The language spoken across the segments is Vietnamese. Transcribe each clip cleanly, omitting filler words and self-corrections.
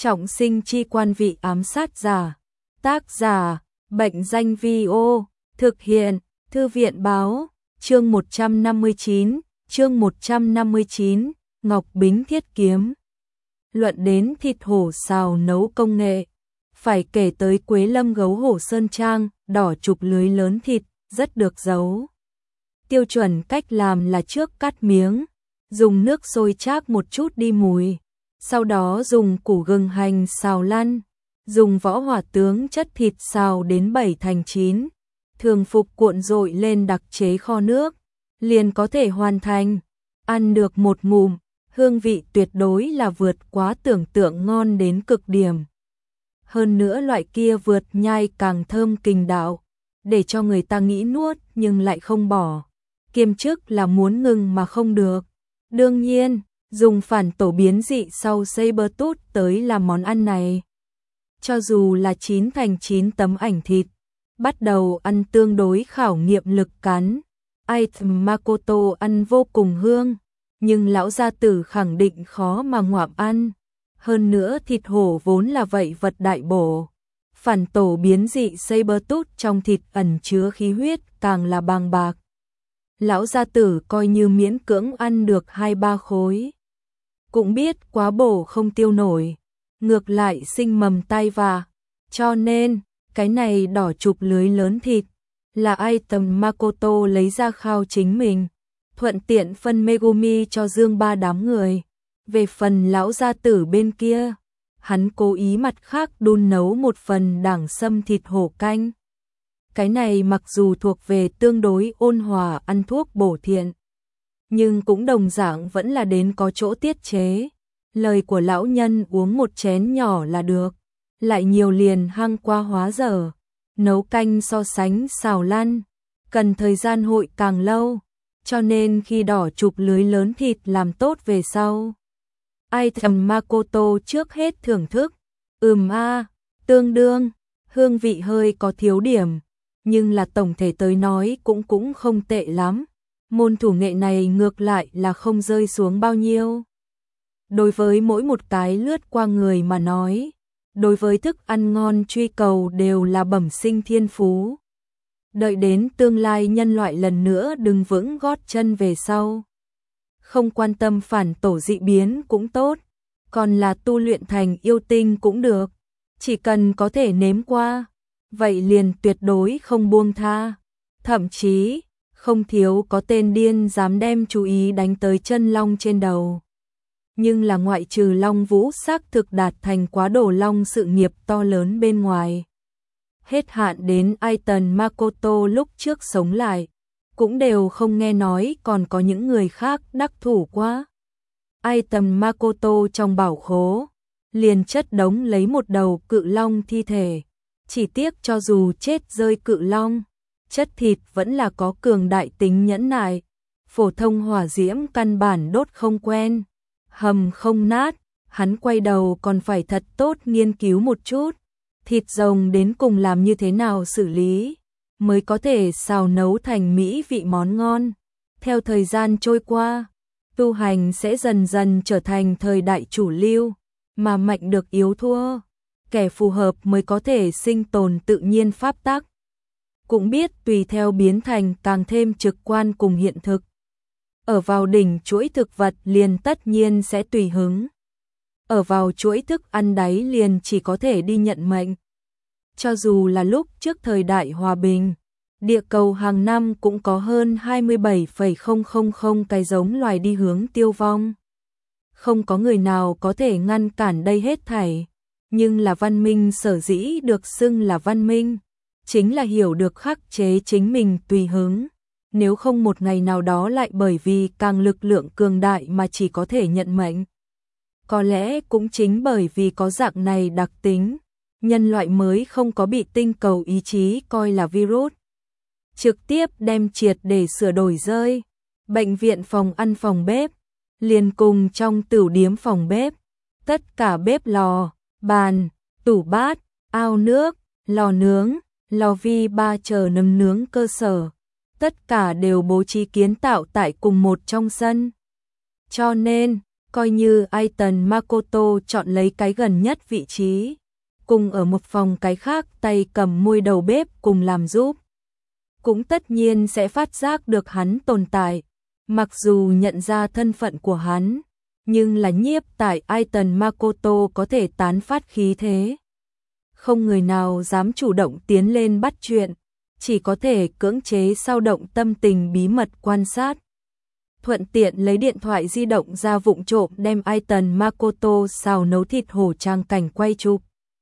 Trọng sinh chi quan vị ám sát giả. Tác giả, Bệnh danh Vi-ô, thực hiện, Thư viện báo, chương 159, Ngọc Bính Thiết Kiếm. Luận đến thịt hổ xào nấu công nghệ, phải kể tới Quế Lâm Gấu Hổ Sơn Trang, đỏ chụp lưới lớn thịt, rất được giấu. Tiêu chuẩn cách làm là trước cắt miếng, dùng nước sôi chác một chút đi mùi, sau đó dùng củ gừng hành xào lăn, dùng võ hỏa tướng chất thịt xào đến 7 thành 9, thường phục cuộn rội lên đặc chế kho nước, liền có thể hoàn thành. Ăn được một ngụm, hương vị tuyệt đối là vượt quá tưởng tượng, ngon đến cực điểm. Hơn nữa loại kia vượt nhai càng thơm kình đạo, để cho người ta nghĩ nuốt nhưng lại không bỏ. Kiêm chức là muốn ngừng mà không được. Đương nhiên, dùng phản tổ biến dị sau Sabertooth tới làm món ăn này. Cho dù là 9 thành 9 tấm ảnh thịt, bắt đầu ăn tương đối khảo nghiệm lực cắn. Item Makoto ăn vô cùng hương, nhưng lão gia tử khẳng định khó mà ngoạm ăn. Hơn nữa thịt hổ vốn là vậy vật đại bổ. Phản tổ biến dị Sabertooth trong thịt ẩn chứa khí huyết càng là bàng bạc. Lão gia tử coi như miễn cưỡng ăn được 2-3 khối. Cũng biết quá bổ không tiêu nổi, ngược lại sinh mầm tai vạ. Cho nên, cái này đỏ chụp lưới lớn thịt, là item Makoto lấy ra khao chính mình, thuận tiện phân Megumi cho Dương Ba đám người. Về phần lão gia tử bên kia, hắn cố ý mặt khác đun nấu một phần đảng sâm thịt hổ canh. Cái này mặc dù thuộc về tương đối ôn hòa ăn thuốc bổ thiện, nhưng cũng đồng dạng vẫn là đến có chỗ tiết chế. Lời của lão nhân uống một chén nhỏ là được, lại nhiều liền hăng qua hóa dở. Nấu canh so sánh xào lăn, cần thời gian hội càng lâu, cho nên khi đỏ chụp lưới lớn thịt làm tốt về sau. Item Makoto trước hết thưởng thức, tương đương, hương vị hơi có thiếu điểm, nhưng là tổng thể tới nói cũng không tệ lắm. Môn thủ nghệ này ngược lại là không rơi xuống bao nhiêu. Đối với mỗi một cái lướt qua người mà nói, đối với thức ăn ngon truy cầu đều là bẩm sinh thiên phú. Đợi đến tương lai nhân loại lần nữa đứng vững gót chân về sau, không quan tâm phản tổ dị biến cũng tốt, còn là tu luyện thành yêu tinh cũng được, chỉ cần có thể nếm qua, vậy liền tuyệt đối không buông tha. Thậm chí, không thiếu có tên điên dám đem chú ý đánh tới chân long trên đầu. Nhưng là ngoại trừ Long Vũ xác thực đạt thành quá đổ long sự nghiệp to lớn bên ngoài. Hết hạn đến Item Makoto lúc trước sống lại, cũng đều không nghe nói còn có những người khác đắc thủ quá. Item Makoto trong bảo khố, liền chất đống lấy một đầu cự long thi thể. Chỉ tiếc cho dù chết rơi cự long, chất thịt vẫn là có cường đại tính nhẫn nại. Phổ thông hỏa diễm căn bản đốt không quen, hầm không nát, hắn quay đầu còn phải thật tốt nghiên cứu một chút. Thịt rồng đến cùng làm như thế nào xử lý, mới có thể xào nấu thành mỹ vị món ngon. Theo thời gian trôi qua, tu hành sẽ dần dần trở thành thời đại chủ lưu, mà mạnh được yếu thua. Kẻ phù hợp mới có thể sinh tồn tự nhiên pháp tắc. Cũng biết tùy theo biến thành càng thêm trực quan cùng hiện thực. Ở vào đỉnh chuỗi thực vật liền tất nhiên sẽ tùy hứng. Ở vào chuỗi thức ăn đáy liền chỉ có thể đi nhận mệnh. Cho dù là lúc trước thời đại hòa bình, địa cầu hàng năm cũng có hơn 27,000 cái giống loài đi hướng tiêu vong. Không có người nào có thể ngăn cản đây hết thảy. Nhưng là văn minh sở dĩ được xưng là văn minh, chính là hiểu được khắc chế chính mình tùy hứng. Nếu không một ngày nào đó lại bởi vì càng lực lượng cường đại mà chỉ có thể nhận mệnh. Có lẽ cũng chính bởi vì có dạng này đặc tính, nhân loại mới không có bị tinh cầu ý chí coi là virus. Trực tiếp đem triệt để sửa đổi rơi. Bệnh viện phòng ăn phòng bếp, liền cùng trong tửu điếm phòng bếp. Tất cả bếp lò, bàn, tủ bát, ao nước, lò nướng, lò vi ba chờ nấm nướng cơ sở. Tất cả đều bố trí kiến tạo tại cùng một trong sân. Cho nên, Coi như Aiton Makoto chọn lấy cái gần nhất vị trí, cùng ở một phòng cái khác tay cầm môi đầu bếp cùng làm giúp. Cũng tất nhiên sẽ phát giác được hắn tồn tại, mặc dù nhận ra thân phận của hắn, nhưng là nhiếp tại Aiton Makoto có thể tán phát khí thế. Không người nào dám chủ động tiến lên bắt chuyện, chỉ có thể cưỡng chế sao động tâm tình bí mật quan sát. Thuận tiện lấy điện thoại di động ra vụng trộm đem Aiton Makoto xào nấu thịt hổ trang cảnh quay chụp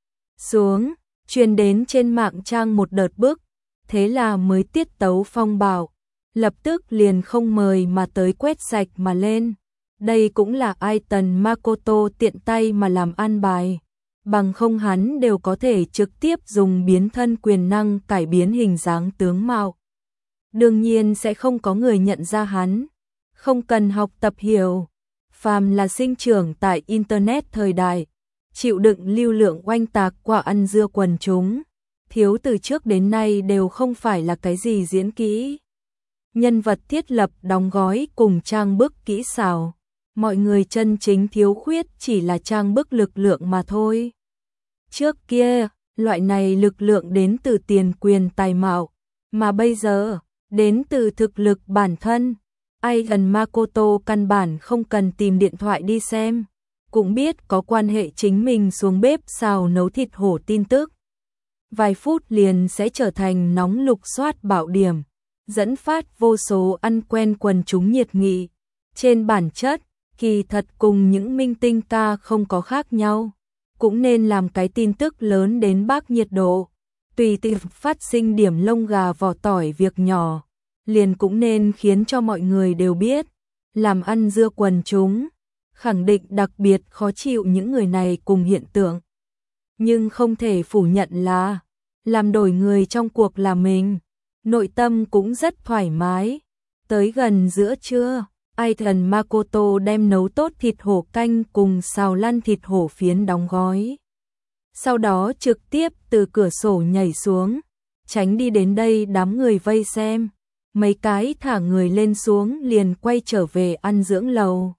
xuống, truyền đến trên mạng trang một đợt bức, thế là mới tiết tấu phong bạo, lập tức liền không mời mà tới quét sạch mà lên. Đây cũng là Aiton Makoto tiện tay mà làm an bài, bằng không hắn đều có thể trực tiếp dùng biến thân quyền năng cải biến hình dáng tướng mạo. Đương nhiên sẽ không có người nhận ra hắn, không cần học tập hiểu. Phàm là sinh trưởng tại Internet thời đại, chịu đựng lưu lượng oanh tạc quả ăn dưa quần chúng, thiếu từ trước đến nay đều không phải là cái gì diễn kỹ. Nhân vật thiết lập đóng gói cùng trang bức kỹ xảo, mọi người chân chính thiếu khuyết chỉ là trang bức lực lượng mà thôi. Trước kia, loại này lực lượng đến từ tiền quyền tài mạo, mà bây giờ, đến từ thực lực bản thân. Aiton Makoto căn bản không cần tìm điện thoại đi xem, cũng biết có quan hệ chính mình xuống bếp xào nấu thịt hổ tin tức. Vài phút liền sẽ trở thành nóng lục soát bạo điểm, dẫn phát vô số ăn quen quần chúng nhiệt nghị. Trên bản chất, kỳ thật cùng những minh tinh ca không có khác nhau, cũng nên làm cái tin tức lớn đến bác nhiệt độ, tùy tiện phát sinh điểm lông gà vỏ tỏi việc nhỏ, liền cũng nên khiến cho mọi người đều biết, làm ăn dưa quần chúng, khẳng định đặc biệt khó chịu những người này cùng hiện tượng. Nhưng không thể phủ nhận là, làm đổi người trong cuộc là mình, nội tâm cũng rất thoải mái. Tới gần giữa trưa, Aiton Makoto đem nấu tốt thịt hổ canh cùng xào lăn thịt hổ phiến đóng gói. Sau đó trực tiếp từ cửa sổ nhảy xuống, tránh đi đến đây đám người vây xem. Mấy cái thả người lên xuống liền quay trở về ăn dưỡng lầu.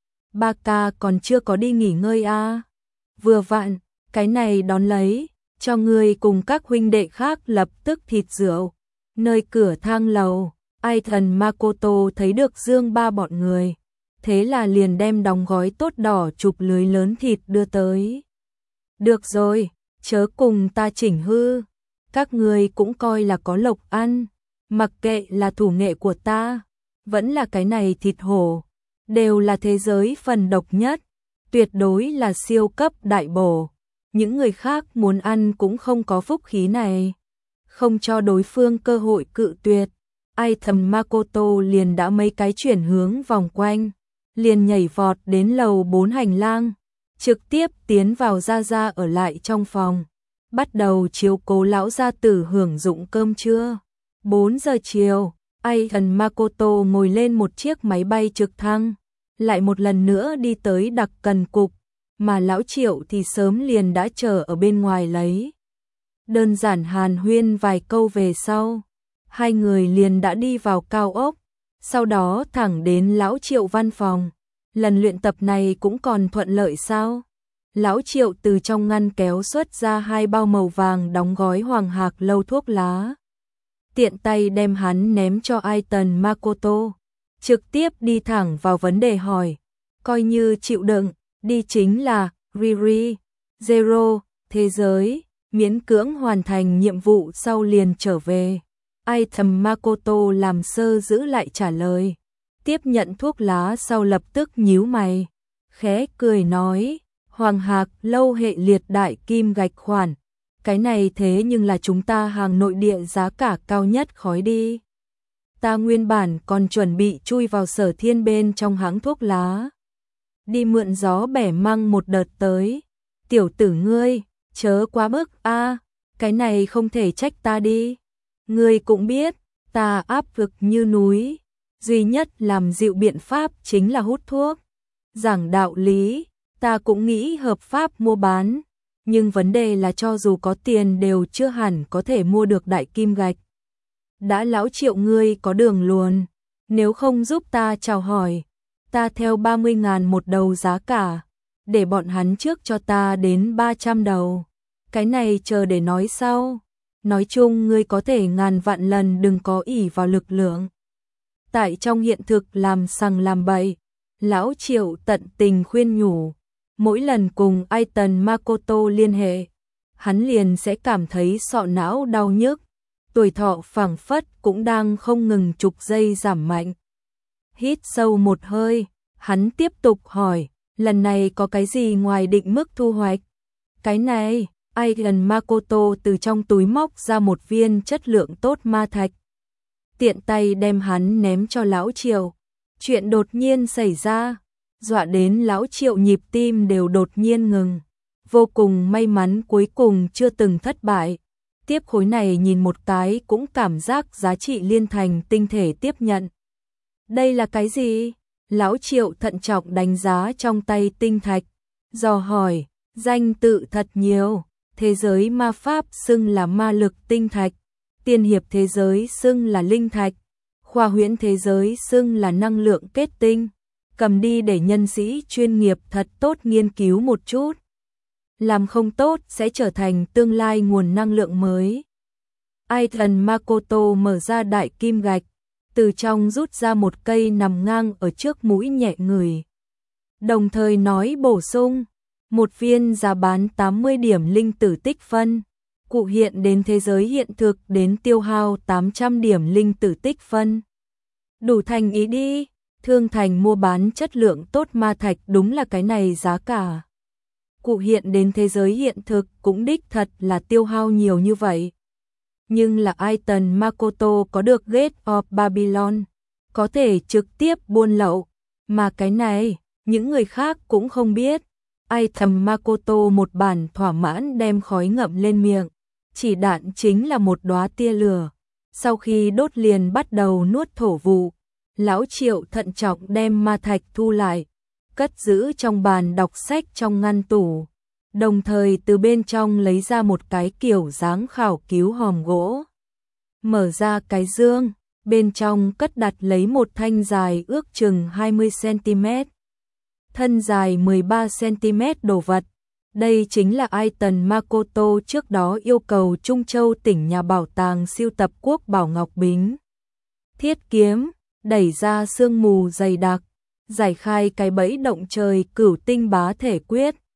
Ba ca còn chưa có đi nghỉ ngơi à? Vừa vặn, cái này đón lấy, cho người cùng các huynh đệ khác lập tức thịt rượu. Nơi cửa thang lầu, Aiton Makoto thấy được Dương Ba bọn người, thế là liền đem đóng gói tốt đỏ chụp lưới lớn thịt đưa tới. Được rồi, chớ cùng ta chỉnh hư, các người cũng coi là có lộc ăn. Mặc kệ là thủ nghệ của ta, vẫn là cái này thịt hổ, đều là thế giới phần độc nhất, tuyệt đối là siêu cấp đại bổ. Những người khác muốn ăn cũng không có phúc khí này, không cho đối phương cơ hội cự tuyệt. Aiton Makoto liền đã mấy cái chuyển hướng vòng quanh, liền nhảy vọt đến lầu 4 hành lang, trực tiếp tiến vào Gia ở lại trong phòng, bắt đầu chiếu cố lão gia tử hưởng dụng cơm trưa. 4 giờ chiều, Aiton Makoto ngồi lên một chiếc máy bay trực thăng, lại một lần nữa đi tới đặc cần cục, mà lão Triệu thì sớm liền đã chờ ở bên ngoài lấy. Đơn giản hàn huyên vài câu về sau, hai người liền đã đi vào cao ốc, sau đó thẳng đến lão Triệu văn phòng. Lần luyện tập này cũng còn thuận lợi sao? Lão Triệu từ trong ngăn kéo xuất ra 2 bao màu vàng đóng gói Hoàng Hạc Lâu thuốc lá. Tiện tay đem hắn ném cho Aiton Makoto, trực tiếp đi thẳng vào vấn đề hỏi, coi như chịu đựng, đi chính là Riri, Zero, thế giới, miễn cưỡng hoàn thành nhiệm vụ sau liền trở về. Aiton Makoto làm sơ giữ lại trả lời, tiếp nhận thuốc lá sau lập tức nhíu mày, khẽ cười nói, Hoàng Hạc Lâu hệ liệt đại kim gạch khoản. Cái này thế nhưng là chúng ta hàng nội địa giá cả cao nhất khói đi. Ta nguyên bản còn chuẩn bị chui vào Sở Thiên bên trong hãng thuốc lá, đi mượn gió bẻ măng một đợt tới. Tiểu tử ngươi, chớ quá mức a, cái này không thể trách ta đi. Ngươi cũng biết, ta áp lực như núi, duy nhất làm dịu biện pháp chính là hút thuốc. Giảng đạo lý, ta cũng nghĩ hợp pháp mua bán. Nhưng vấn đề là cho dù có tiền đều chưa hẳn có thể mua được đại kim gạch. Đã lão Triệu ngươi có đường luồn, nếu không giúp ta chào hỏi, Ta theo 30.000 một đầu giá cả, để bọn hắn trước cho ta đến 300 đầu. Cái này chờ để nói sau. Nói chung ngươi có thể ngàn vạn lần đừng có ỷ vào lực lượng. Tại trong hiện thực làm sằng làm bậy, lão Triệu tận tình khuyên nhủ. Mỗi lần cùng Aiton Makoto liên hệ, hắn liền sẽ cảm thấy sọ não đau nhức. Tuổi thọ phảng phất cũng đang không ngừng chục giây giảm mạnh. Hít sâu một hơi, hắn tiếp tục hỏi, lần này có cái gì ngoài định mức thu hoạch? Cái này, Aiton Makoto từ trong túi móc ra một viên chất lượng tốt ma thạch. Tiện tay đem hắn ném cho lão Triệu. Chuyện đột nhiên xảy ra, dọa đến lão Triệu nhịp tim đều đột nhiên ngừng. Vô cùng may mắn cuối cùng chưa từng thất bại. Tiếp khối này nhìn một cái cũng cảm giác giá trị liên thành tinh thể tiếp nhận. Đây là cái gì? Lão Triệu thận trọng đánh giá trong tay tinh thạch, dò hỏi, danh tự thật nhiều, thế giới ma pháp xưng là ma lực tinh thạch, tiên hiệp thế giới xưng là linh thạch, khoa huyễn thế giới xưng là năng lượng kết tinh, cầm đi để nhân sĩ chuyên nghiệp thật tốt nghiên cứu một chút. Làm không tốt sẽ trở thành tương lai nguồn năng lượng mới. Aiton Makoto mở ra đại kim gạch, từ trong rút ra một cây nằm ngang ở trước mũi nhẹ người. Đồng thời nói bổ sung, một viên giá bán 80 điểm linh tử tích phân, cụ hiện đến thế giới hiện thực đến tiêu hao 800 điểm linh tử tích phân. Đủ thành ý đi, thương thành mua bán chất lượng tốt ma thạch đúng là cái này giá cả. Cụ hiện đến thế giới hiện thực cũng đích thật là tiêu hao nhiều như vậy. Nhưng là Aiton Makoto có được Gate of Babylon, có thể trực tiếp buôn lậu, mà cái này, những người khác cũng không biết. Aiton Makoto một bản thỏa mãn đem khói ngậm lên miệng, chỉ đạn chính là một đóa tia lửa. Sau khi đốt liền bắt đầu nuốt thổ vụ, lão Triệu thận trọng đem ma thạch thu lại, cất giữ trong bàn đọc sách trong ngăn tủ. Đồng thời từ bên trong lấy ra một cái kiểu dáng khảo cứu hòm gỗ. Mở ra cái dương, bên trong cất đặt lấy một thanh dài ước chừng 20cm, thân dài 13cm đồ vật. Đây chính là Aiton Makoto trước đó yêu cầu Trung Châu tỉnh nhà bảo tàng sưu tập quốc bảo ngọc bính. Thiết kiếm, đẩy ra sương mù dày đặc, giải khai cái bẫy động trời cửu tinh bá thể quyết.